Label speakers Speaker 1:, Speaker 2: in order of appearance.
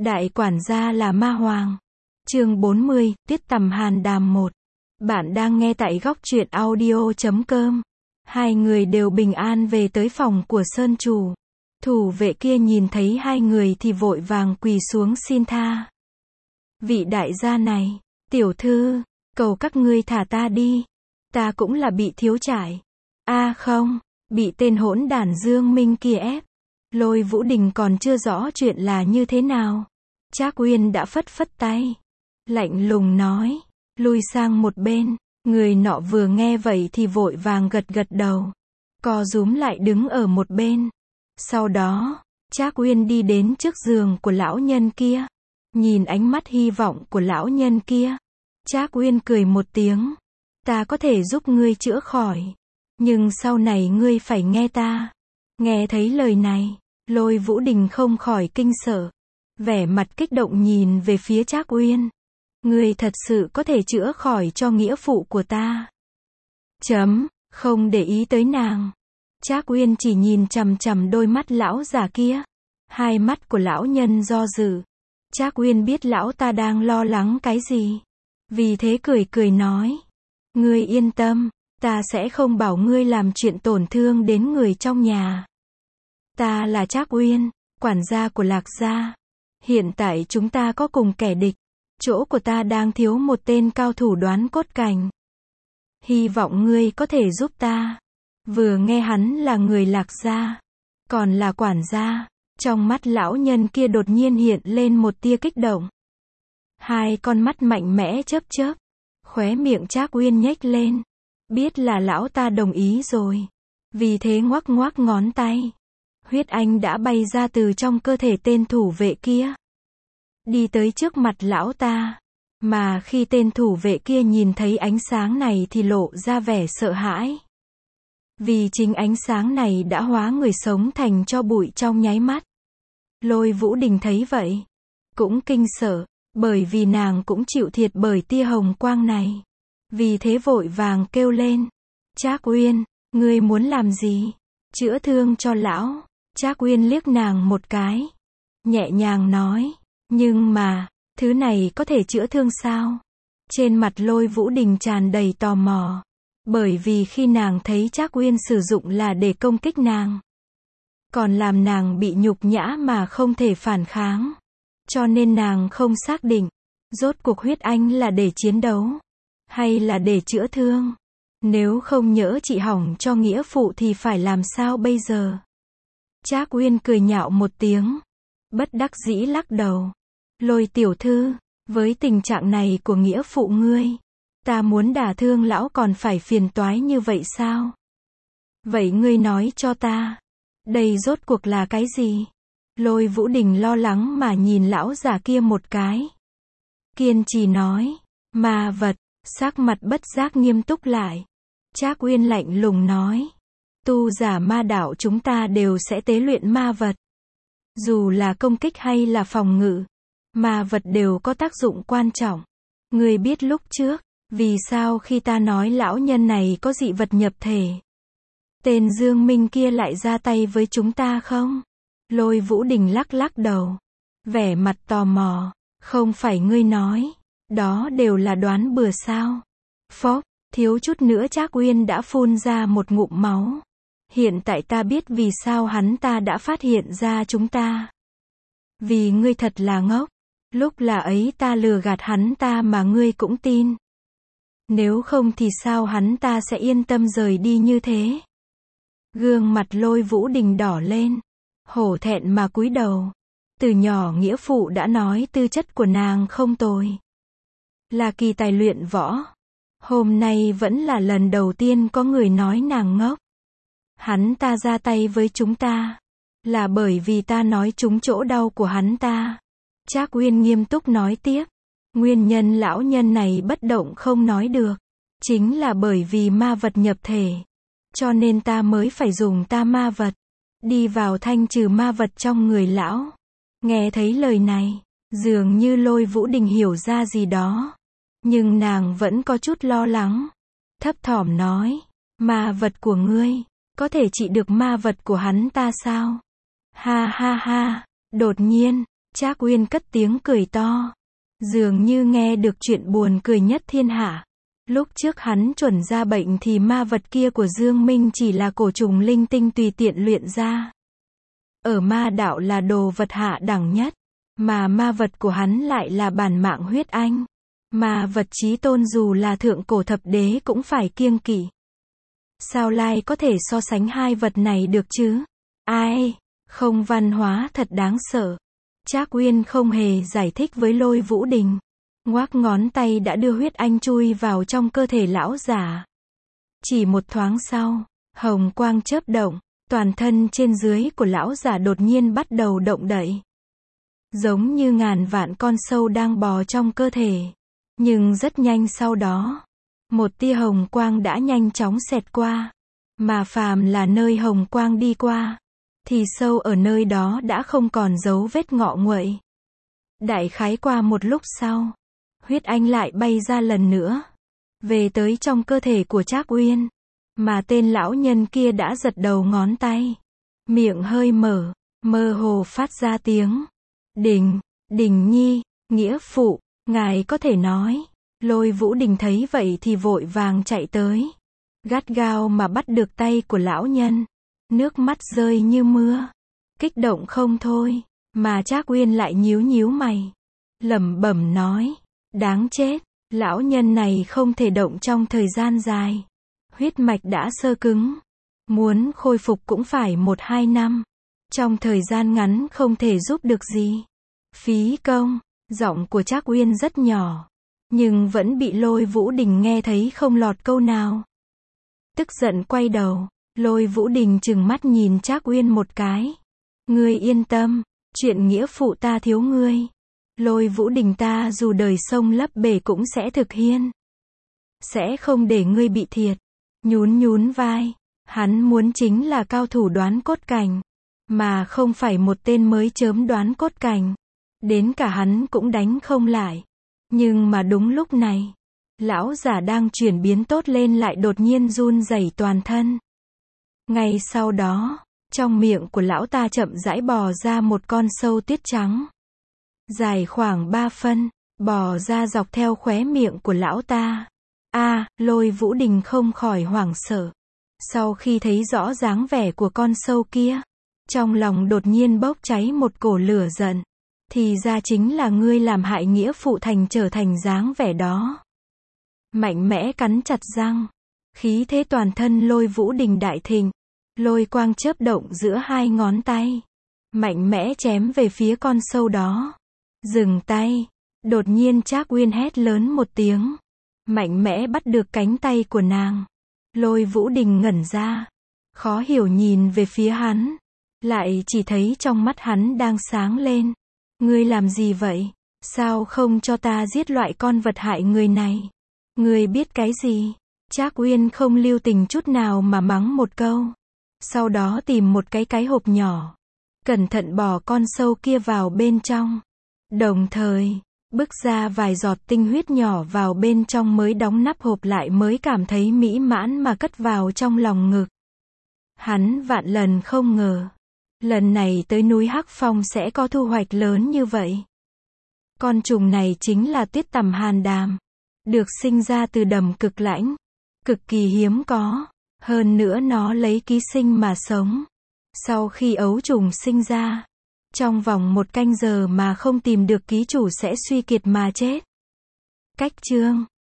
Speaker 1: Đại quản gia là ma hoàng. Chương 40, Tiết Tầm Hàn Đàm 1. Bạn đang nghe tại góc truyện audio.com. Hai người đều bình an về tới phòng của Sơn Chủ. Thủ vệ kia nhìn thấy hai người thì vội vàng quỳ xuống xin tha. Vị đại gia này, tiểu thư, cầu các ngươi thả ta đi. Ta cũng là bị thiếu trải. Không, bị tên hỗn đản Dương Minh kia ép. Lôi Vũ Đình còn chưa rõ chuyện là như thế nào. Trác Uyên đã phất phất tay. Lạnh lùng nói, lui sang một bên. Người nọ vừa nghe vậy thì vội vàng gật gật đầu. Co rúm lại đứng ở một bên. Sau đó, Trác Uyên đi đến trước giường của lão nhân kia. Nhìn ánh mắt hy vọng của lão nhân kia. Trác Uyên cười một tiếng. Ta có thể giúp ngươi chữa khỏi. Nhưng sau này ngươi phải nghe ta. Nghe thấy lời này, Lôi Vũ Đình không khỏi kinh sợ. Vẻ mặt kích động nhìn về phía Trác Uyên. Ngươi thật sự có thể chữa khỏi cho nghĩa phụ của ta. Không để ý tới nàng. Trác Uyên chỉ nhìn chằm chằm đôi mắt lão già kia. Hai mắt của lão nhân do dự. Trác Uyên biết lão ta đang lo lắng cái gì. Vì thế cười cười nói. Ngươi yên tâm, ta sẽ không bảo ngươi làm chuyện tổn thương đến người trong nhà. Ta là Trác Uyên, quản gia của Lạc gia. Hiện tại chúng ta có cùng kẻ địch. Chỗ của ta đang thiếu một tên cao thủ đoán cốt cảnh. Hy vọng ngươi có thể giúp ta. Vừa nghe hắn là người Lạc gia, còn là quản gia, trong mắt lão nhân kia đột nhiên hiện lên một tia kích động. Hai con mắt mạnh mẽ chớp chớp. Khóe miệng Trác Uyên nhếch lên. Biết là lão ta đồng ý rồi. Vì thế ngoắc ngoắc ngón tay. Huyết anh đã bay ra từ trong cơ thể tên thủ vệ kia. Đi tới trước mặt lão ta. Mà khi tên thủ vệ kia nhìn thấy ánh sáng này thì lộ ra vẻ sợ hãi. Vì chính ánh sáng này đã hóa người sống thành tro bụi trong nháy mắt. Lôi Vũ Đình thấy vậy. Cũng kinh sợ. Bởi vì nàng cũng chịu thiệt bởi tia hồng quang này. Vì thế vội vàng kêu lên. Trác Uyên, ngươi muốn làm gì? Chữa thương cho lão. Trác Uyên liếc nàng một cái. Nhẹ nhàng nói. Nhưng mà, thứ này có thể chữa thương sao? Trên mặt Lôi Vũ Đình tràn đầy tò mò. Bởi vì khi nàng thấy Trác Uyên sử dụng là để công kích nàng. Còn làm nàng bị nhục nhã mà không thể phản kháng. Cho nên nàng không xác định. Rốt cuộc huyết anh là để chiến đấu. Hay là để chữa thương. Nếu không nhỡ chị hỏng cho nghĩa phụ thì phải làm sao bây giờ? Trác Uyên cười nhạo một tiếng. Bất đắc dĩ lắc đầu. Lôi tiểu thư, với tình trạng này của nghĩa phụ ngươi, ta muốn đả thương lão còn phải phiền toái như vậy sao? Vậy ngươi nói cho ta, đây rốt cuộc là cái gì? Lôi Vũ Đình lo lắng mà nhìn lão già kia một cái. Kiên trì nói, ma vật. Sắc mặt bất giác nghiêm túc lại. Trác Uyên lạnh lùng nói, tu giả ma đạo chúng ta đều sẽ tế luyện ma vật. Dù là công kích hay là phòng ngự, ma vật đều có tác dụng quan trọng. Ngươi biết lúc trước, vì sao khi ta nói lão nhân này có dị vật nhập thể, tên Dương Minh kia lại ra tay với chúng ta không? Lôi Vũ Đình lắc lắc đầu. Vẻ mặt tò mò. Không phải ngươi nói. Đó đều là đoán bừa sao? Phốc, thiếu chút nữa Trác Uyên đã phun ra một ngụm máu. Hiện tại ta biết vì sao hắn ta đã phát hiện ra chúng ta. Vì ngươi thật là ngốc. Lúc là ấy ta lừa gạt hắn ta mà ngươi cũng tin. Nếu không thì sao hắn ta sẽ yên tâm rời đi như thế? Gương mặt Lôi Vũ Đình đỏ lên. Hổ thẹn mà cúi đầu. Từ nhỏ nghĩa phụ đã nói tư chất của nàng không tồi. Là kỳ tài luyện võ. Hôm nay vẫn là lần đầu tiên có người nói nàng ngốc. Hắn ta ra tay với chúng ta. Là bởi vì ta nói trúng chỗ đau của hắn ta. Trác Uyên nghiêm túc nói tiếp. Nguyên nhân lão nhân này bất động không nói được. Chính là bởi vì ma vật nhập thể. Cho nên ta mới phải dùng ta ma vật. Đi vào thanh trừ ma vật trong người lão. Nghe thấy lời này. Dường như Lôi Vũ Đình hiểu ra gì đó. Nhưng nàng vẫn có chút lo lắng. Thấp thỏm nói. Ma vật của ngươi, có thể trị được ma vật của hắn ta sao? Ha ha ha. Đột nhiên, Trác Uyên cất tiếng cười to, dường như nghe được chuyện buồn cười nhất thiên hạ. Lúc trước hắn chuẩn ra bệnh thì ma vật kia của Dương Minh chỉ là cổ trùng linh tinh tùy tiện luyện ra. Ở ma đạo là đồ vật hạ đẳng nhất, mà ma vật của hắn lại là bản mạng huyết anh. Ma vật chí tôn dù là thượng cổ thập đế cũng phải kiêng kỵ. Sao lại có thể so sánh hai vật này được chứ? Ai, không văn hóa thật đáng sợ. Trác Uyên không hề giải thích với Lôi Vũ Đình. Ngoác ngón tay đã đưa huyết anh chui vào trong cơ thể lão giả. Chỉ một thoáng sau, hồng quang chớp động, toàn thân trên dưới của lão giả đột nhiên bắt đầu động đậy. Giống như ngàn vạn con sâu đang bò trong cơ thể. Nhưng rất nhanh sau đó, một tia hồng quang đã nhanh chóng xẹt qua. Mà phàm là nơi hồng quang đi qua, thì sâu ở nơi đó đã không còn dấu vết ngọ nguậy. Đại khái qua một lúc sau, huyết anh lại bay ra lần nữa, về tới trong cơ thể của Trác Uyên, mà tên lão nhân kia đã giật đầu ngón tay, miệng hơi mở, mơ hồ phát ra tiếng, Đình, Đình Nhi, nghĩa phụ, ngài có thể nói. Lôi Vũ Đình thấy vậy thì vội vàng chạy tới, gắt gao mà bắt được tay của lão nhân, nước mắt rơi như mưa, kích động không thôi, mà Trác Uyên lại nhíu nhíu mày, lẩm bẩm nói, đáng chết, lão nhân này không thể động trong thời gian dài, huyết mạch đã sơ cứng, muốn khôi phục cũng phải 1-2 năm, trong thời gian ngắn không thể giúp được gì, phí công. Giọng của Trác Uyên rất nhỏ, nhưng vẫn bị Lôi Vũ Đình nghe thấy không lọt câu nào. Tức giận quay đầu, Lôi Vũ Đình trừng mắt nhìn Trác Uyên một cái. Ngươi yên tâm, chuyện nghĩa phụ ta thiếu ngươi. Lôi Vũ Đình ta dù đời sông lấp bể cũng sẽ thực hiện. Sẽ không để ngươi bị thiệt. Nhún nhún vai, hắn muốn chính là cao thủ đoán cốt cảnh, mà không phải một tên mới chớm đoán cốt cảnh. Đến cả hắn cũng đánh không lại. Nhưng mà đúng lúc này, lão giả đang chuyển biến tốt lên lại đột nhiên run rẩy toàn thân. Ngay sau đó, trong miệng của lão ta chậm rãi bò ra một con sâu tuyết trắng. Dài khoảng 3 phân, bò ra dọc theo khóe miệng của lão ta. Lôi Vũ Đình không khỏi hoảng sợ. Sau khi thấy rõ dáng vẻ của con sâu kia, trong lòng đột nhiên bốc cháy một cổ lửa giận. Thì ra chính là ngươi làm hại nghĩa phụ thành trở thành dáng vẻ đó. Mạnh mẽ cắn chặt răng, khí thế toàn thân Lôi Vũ Đình đại thịnh, lôi quang chớp động giữa hai ngón tay, mạnh mẽ chém về phía con sâu đó. Dừng tay, đột nhiên Trác Uyên hét lớn một tiếng, mạnh mẽ bắt được cánh tay của nàng. Lôi Vũ Đình ngẩn ra, khó hiểu nhìn về phía hắn, lại chỉ thấy trong mắt hắn đang sáng lên. Ngươi làm gì vậy? Sao không cho ta giết loại con vật hại người này? Ngươi biết cái gì? Trác Uyên không lưu tình chút nào mà mắng một câu. Sau đó tìm một cái hộp nhỏ, cẩn thận bỏ con sâu kia vào bên trong. Đồng thời, bức ra vài giọt tinh huyết nhỏ vào bên trong mới đóng nắp hộp lại, mới cảm thấy mỹ mãn mà cất vào trong lòng ngực. Hắn vạn lần không ngờ, lần này tới núi Hắc Phong sẽ có thu hoạch lớn như vậy. Con trùng này chính là Tuyết Tằm Hàn Đàm, được sinh ra từ đầm cực lãnh, cực kỳ hiếm có, hơn nữa nó lấy ký sinh mà sống. Sau khi ấu trùng sinh ra, trong vòng 1 canh giờ mà không tìm được ký chủ sẽ suy kiệt mà chết. Cách chương